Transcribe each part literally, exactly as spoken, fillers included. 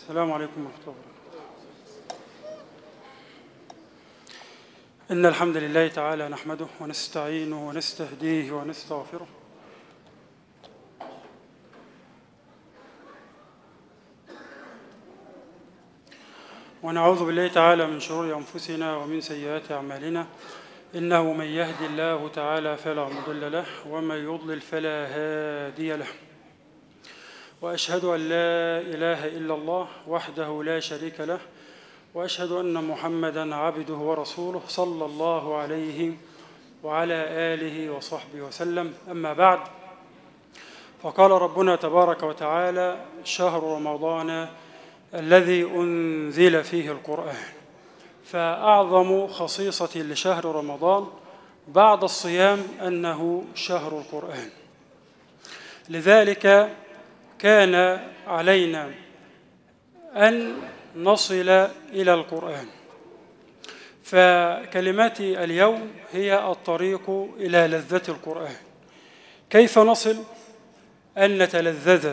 السلام عليكم ورحمة الله وبركاته. إن الحمد لله تعالى نحمده ونستعينه ونستهديه ونستغفره ونعوذ بالله تعالى من شرور أنفسنا ومن سيئات أعمالنا، إنه من يهدي الله تعالى فلا مضل له ومن يضلل فلا هادي له، وأشهد أن لا إله إلا الله وحده لا شريك له، وأشهد أن محمدًا عبده ورسوله صلى الله عليه وعلى آله وصحبه وسلم. أما بعد، فقال ربنا تبارك وتعالى: شهر رمضان الذي أنزل فيه القرآن. فأعظم خصيصة لشهر رمضان بعد الصيام أنه شهر القرآن، لذلك كان علينا أن نصل إلى القرآن. فكلمتي اليوم هي الطريق إلى لذة القرآن. كيف نصل أن نتلذذ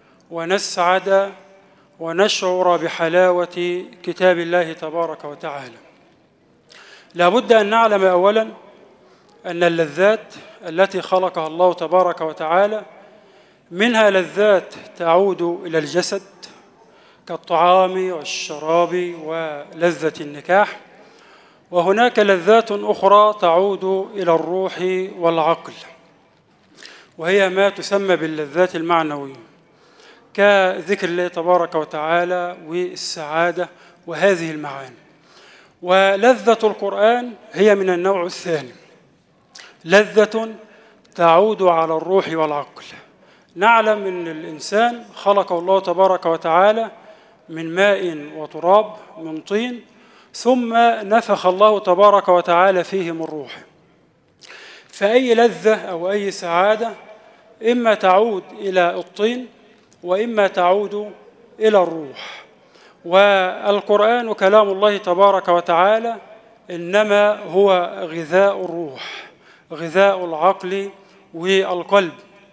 ونسعد ونشعر بحلاوة كتاب الله تبارك وتعالى؟ لا بد أن نعلم أولا أن اللذات التي خلقها الله تبارك وتعالى منها لذات تعود إلى الجسد كالطعام والشراب ولذة النكاح، وهناك لذات أخرى تعود إلى الروح والعقل، وهي ما تسمى باللذات المعنوية كذكر الله تبارك وتعالى والسعادة وهذه المعاني. ولذة القرآن هي من النوع الثاني، لذة تعود على الروح والعقل. نعلم أن الإنسان خلقه الله تبارك وتعالى من ماء وتراب من طين، ثم نفخ الله تبارك وتعالى فيه من روحه. فأي لذة أو أي سعادة إما تعود إلى الطين وإما تعود إلى الروح. والقرآن كلام الله تبارك وتعالى إنما هو غذاء الروح، غذاء العقل والقلب.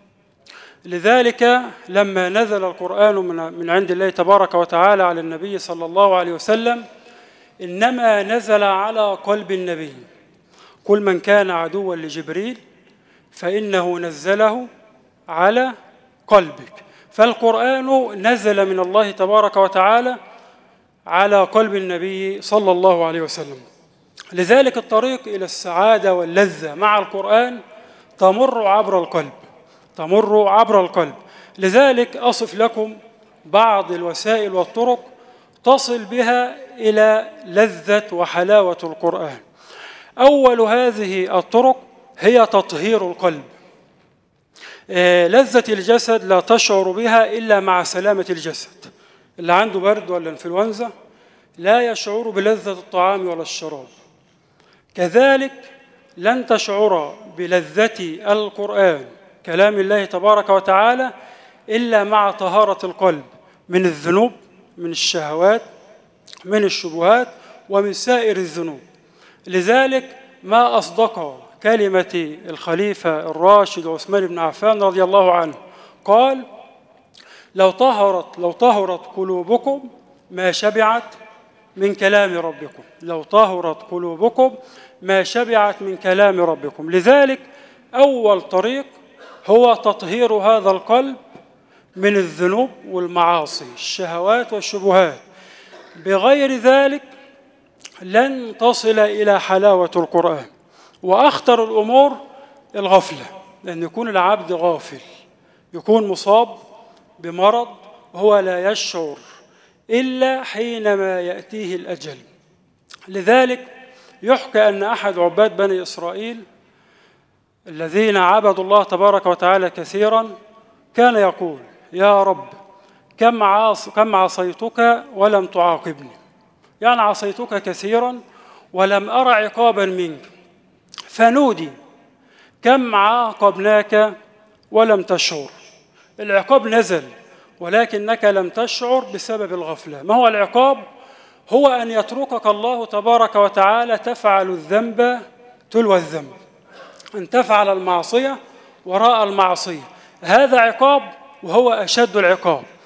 لذلك لما نزل القرآن من عند الله تبارك وتعالى على النبي صلى الله عليه وسلم إنما نزل على قلب النبي. كل من كان عدوا لجبريل فإنه نزله على قلبك. فالقرآن نزل من الله تبارك وتعالى على قلب النبي صلى الله عليه وسلم. لذلك الطريق إلى السعادة واللذة مع القرآن تمر عبر القلب، تمر عبر القلب. لذلك أصف لكم بعض الوسائل والطرق تصل بها إلى لذة وحلاوة القرآن. أول هذه الطرق هي تطهير القلب. لذة الجسد لا تشعر بها إلا مع سلامة الجسد. اللي عنده برد ولا انفلونزا لا يشعر بلذة الطعام ولا الشراب. كذلك لن تشعر بلذة القرآن كلام الله تبارك وتعالى إلا مع طهارة القلب من الذنوب، من الشهوات، من الشبهات، ومن سائر الذنوب. لذلك ما أصدق كلمة الخليفة الراشد عثمان بن عفان رضي الله عنه، قال: لو طهرت لو طهرت قلوبكم ما شبعت من كلام ربكم، لو طهرت قلوبكم ما شبعت من كلام ربكم. لذلك أول طريق هو تطهير هذا القلب من الذنوب والمعاصي، الشهوات والشبهات. بغير ذلك لن تصل إلى حلاوة القرآن. وأخطر الأمور الغفلة، لأن يكون العبد غافل، يكون مصاب بمرض وهو لا يشعر إلا حينما يأتيه الأجل. لذلك يحكى أن أحد عباد بني إسرائيل الذين عبدوا الله تبارك وتعالى كثيرا كان يقول: يا رب كم عاص كم عصيتك ولم تعاقبني، يعني عصيتك كثيرا ولم أرى عقابا منك. فنودي: كم عاقبناك ولم تشعر. العقاب نزل ولكنك لم تشعر بسبب الغفلة. ما هو العقاب؟ هو أن يتركك الله تبارك وتعالى تفعل الذنب تلو الذنب، أن تفعل المعصية وراء المعصية. هذا عقاب وهو أشد العقاب.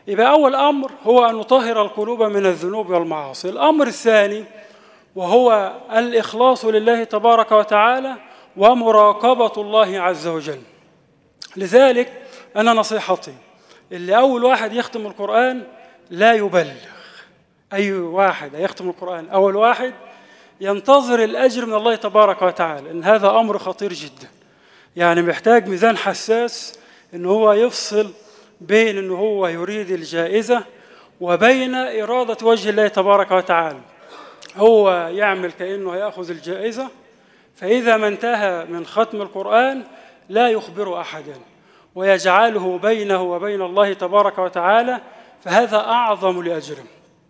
يبقى أول أمر هو أن نطهر القلوب من الذنوب والمعاصي. الأمر الثاني وهو الإخلاص لله تبارك وتعالى ومراقبة الله عز وجل. لذلك أنا نصيحتي اللي أول واحد يختم القرآن لا يبلغ. أي واحد يختم القرآن أول واحد ينتظر الأجر من الله تبارك وتعالى، إن هذا أمر خطير جدا. يعني محتاج ميزان حساس إن هو يفصل بين إن هو يريد الجائزة وبين إرادة وجه الله تبارك وتعالى. هو يعمل كأنه يأخذ الجائزة، فإذا ما انتهى من ختم القرآن لا يخبر أحدا ويجعله بينه وبين الله تبارك وتعالى، فهذا أعظم لأجره.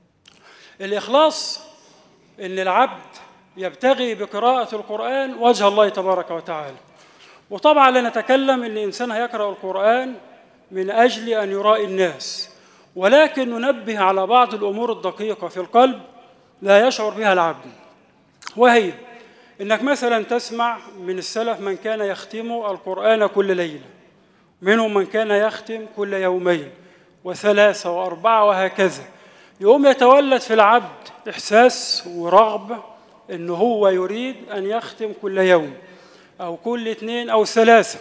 الإخلاص إن العبد يبتغي بقراءة القرآن وجه الله تبارك وتعالى. وطبعا لا نتكلم إن الإنسان هيقرأ القرآن من أجل أن يرائي الناس، ولكن ننبه على بعض الأمور الدقيقة في القلب لا يشعر بها العبد، وهي إنك مثلا تسمع من السلف من كان يختم القرآن كل ليلة، منهم من كان يختم كل يومين وثلاثة وأربعة وهكذا. يقوم يتولد في العبد إحساس ورغبة إنه هو يريد أن يختم كل يوم أو كل اثنين أو ثلاثة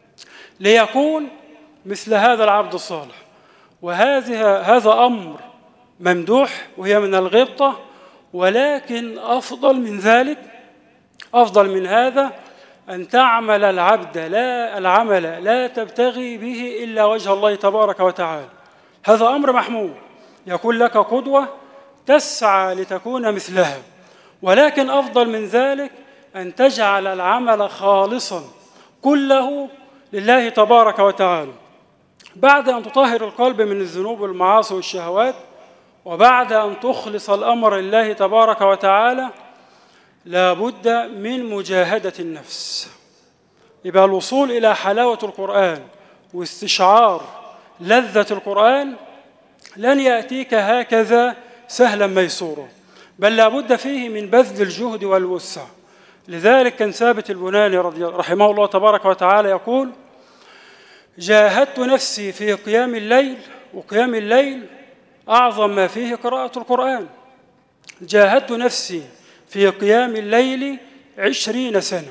ليكون مثل هذا العبد الصالح. وهذا هذا أمر ممدوح وهي من الغبطة، ولكن أفضل من ذلك أفضل من هذا أن تعمل العبد لا العمل لا تبتغي به إلا وجه الله تبارك وتعالى. هذا أمر محمود، يكون لك قدوة تسعى لتكون مثلها، ولكن أفضل من ذلك أن تجعل العمل خالصا كله لله تبارك وتعالى. بعد أن تطهر القلب من الذنوب والمعاصي والشهوات، وبعد أن تخلص الأمر لله تبارك وتعالى، لا بد من مجاهدة النفس. يبقى الوصول إلى حلاوة القرآن واستشعار لذة القرآن لن يأتيك هكذا سهلا ميسورا، بل لا بد فيه من بذل الجهد والوسع. لذلك كان ثابت البناني رحمه الله تبارك وتعالى يقول: جاهدت نفسي في قيام الليل، وقيام الليل أعظم ما فيه قراءة القرآن. جاهدت نفسي في قيام الليل عشرين سنة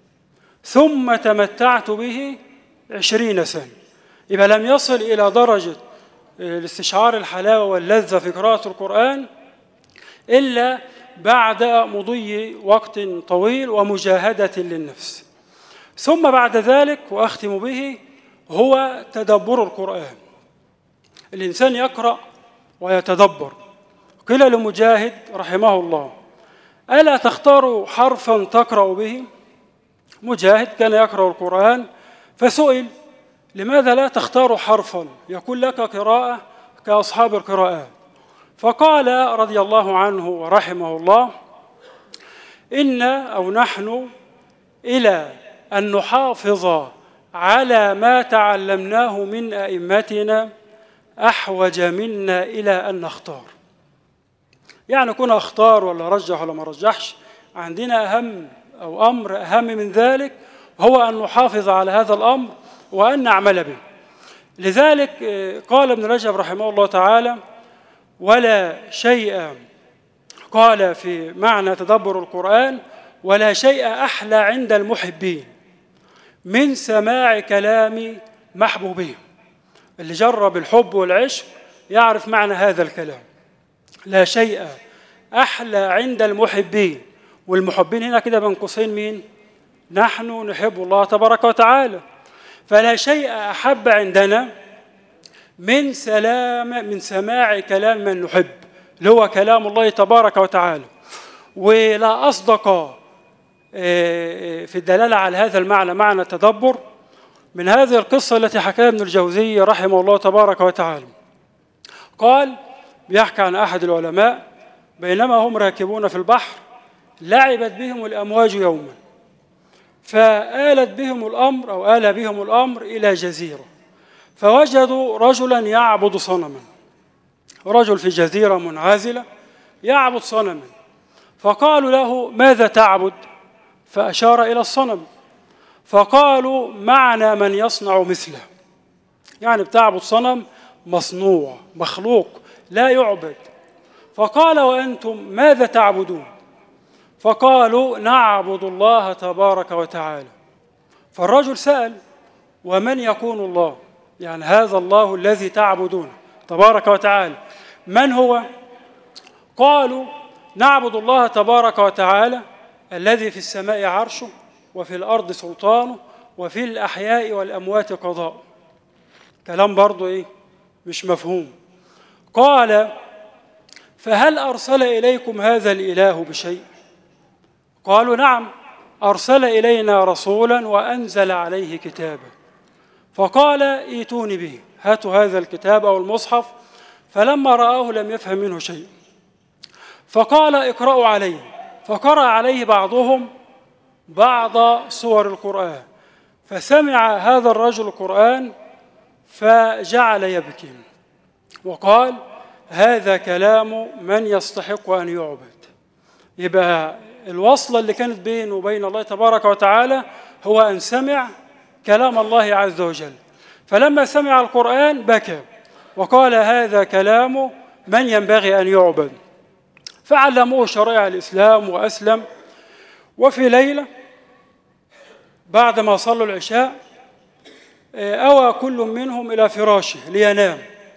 ثم تمتعت به عشرين سنة. إذا لم يصل إلى درجة الاستشعار الحلاوة واللذة في قراءة القرآن إلا بعد مضي وقت طويل ومجاهدة للنفس. ثم بعد ذلك وأختم به هو تدبر القرآن. الإنسان يقرأ ويتدبر. قيل لمجاهد رحمه الله: ألا تختار حرفا تقرأ به؟ مجاهد كان يقرأ القرآن فسئل: لماذا لا تختار حرفا يكون لك قراءة كأصحاب القراءات؟ فقال رضي الله عنه ورحمه الله: إن أو نحن إلى أن نحافظ على ما تعلمناه من أئمتنا أحوج منا إلى أن نختار. يعني كنا أختار ولا رجح ولا ما رجحش، عندنا أهم أو أمر أهم من ذلك هو أن نحافظ على هذا الأمر وأن نعمل به. لذلك قال ابن رجب رحمه الله تعالى: ولا شيء، قال في معنى تدبر القرآن: ولا شيء أحلى عند المحبين من سماع كلام محبوبهم. اللي جرب الحب والعشق يعرف معنى هذا الكلام. لا شيء أحلى عند المحبين، والمحبين هنا كده بين قوسين مين؟ نحن نحب الله تبارك وتعالى. فلا شيء أحب عندنا من سلام من سماع كلام من نحب، اللي هو كلام الله تبارك وتعالى. ولا أصدق في الدلالة على هذا المعنى معنى التدبر من هذه القصة التي حكاها ابن الجوزي رحمه الله تبارك وتعالى. قال: بيحكي عن أحد العلماء بينما هم راكبون في البحر لعبت بهم الأمواج يوما، فآلت بهم الأمر أو آل بهم الأمر إلى جزيرة، فوجدوا رجلا يعبد صنما. رجل في جزيرة منعزلة يعبد صنما، فقالوا له: ماذا تعبد؟ فأشار إلى الصنم، فقالوا: معنا من يصنع مثله. يعني بتعبد صنم مصنوع مخلوق لا يعبد. فقال وأنتم ماذا تعبدون؟ فقالوا نعبد الله تبارك وتعالى. فالرجل سأل ومن يكون الله؟ يعني هذا الله الذي تعبدونه تبارك وتعالى من هو؟ قالوا نعبد الله تبارك وتعالى الذي في السماء عرشه وفي الأرض سلطانه وفي الأحياء والأموات قضاء. كلام برضو إيه؟ مش مفهوم. قال فهل أرسل إليكم هذا الإله بشيء؟ قالوا نعم، أرسل إلينا رسولا وأنزل عليه كتابا. فقال ائتوني به، هاتوا هذا الكتاب أو المصحف. فلما رآه لم يفهم منه شيء، فقال اقرأوا عليه. فقرأ عليه بعضهم بعض سور القرآن، فسمع هذا الرجل القرآن فجعل يبكي وقال هذا كلام من يستحق أن يعبد. يبقى الوصلة اللي كانت بينه وبين الله تبارك وتعالى هو أن سمع كلام الله عز وجل. فلما سمع القرآن بكى وقال هذا كلام من ينبغي أن يعبد. فعلموه شرائع الإسلام وأسلم. وفي ليلة بعدما صلوا العشاء أوى كل منهم إلى فراشه لينام.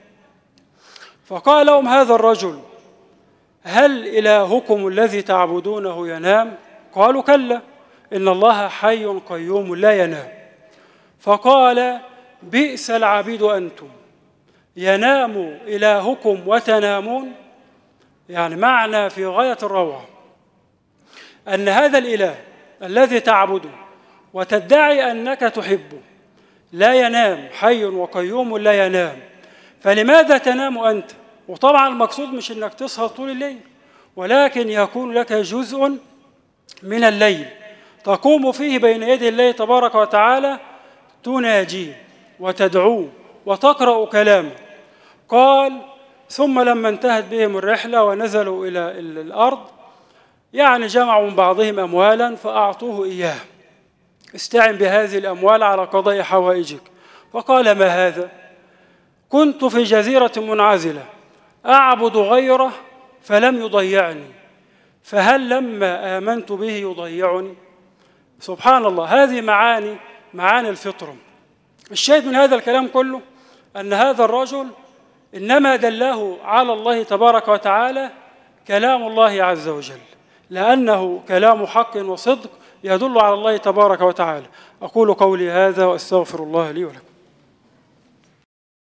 فقال لهم هذا الرجل هل إلهكم الذي تعبدونه ينام؟ قالوا كلا، إن الله حي قيوم لا ينام. فقال بئس العبيد أنتم، ينام إلهكم وتنامون. يعني معنى في غاية الروعة أن هذا الإله الذي تعبده وتدعي أنك تحبه لا ينام، حي وقيوم لا ينام، فلماذا تنام أنت؟ وطبعا المقصود مش أنك تسهر طول الليل، ولكن يكون لك جزء من الليل تقوم فيه بين يدي الله تبارك وتعالى تناجيه وتدعوه وتقرأ كلامه. قال ثم لما انتهت بهم الرحلة ونزلوا إلى الأرض يعني جمعوا من بعضهم أموالا فأعطوه إياه، استعن بهذه الأموال على قضاء حوائجك. فقال ما هذا؟ كنت في جزيرة منعزلة أعبد غيره فلم يضيعني، فهل لما آمنت به يضيعني؟ سبحان الله، هذه معاني معاني الفطرة. الشاهد من هذا الكلام كله أن هذا الرجل إنما دله على الله تبارك وتعالى كلام الله عز وجل، لأنه كلام حق وصدق يدل على الله تبارك وتعالى. أقول قولي هذا وأستغفر الله لي ولكم.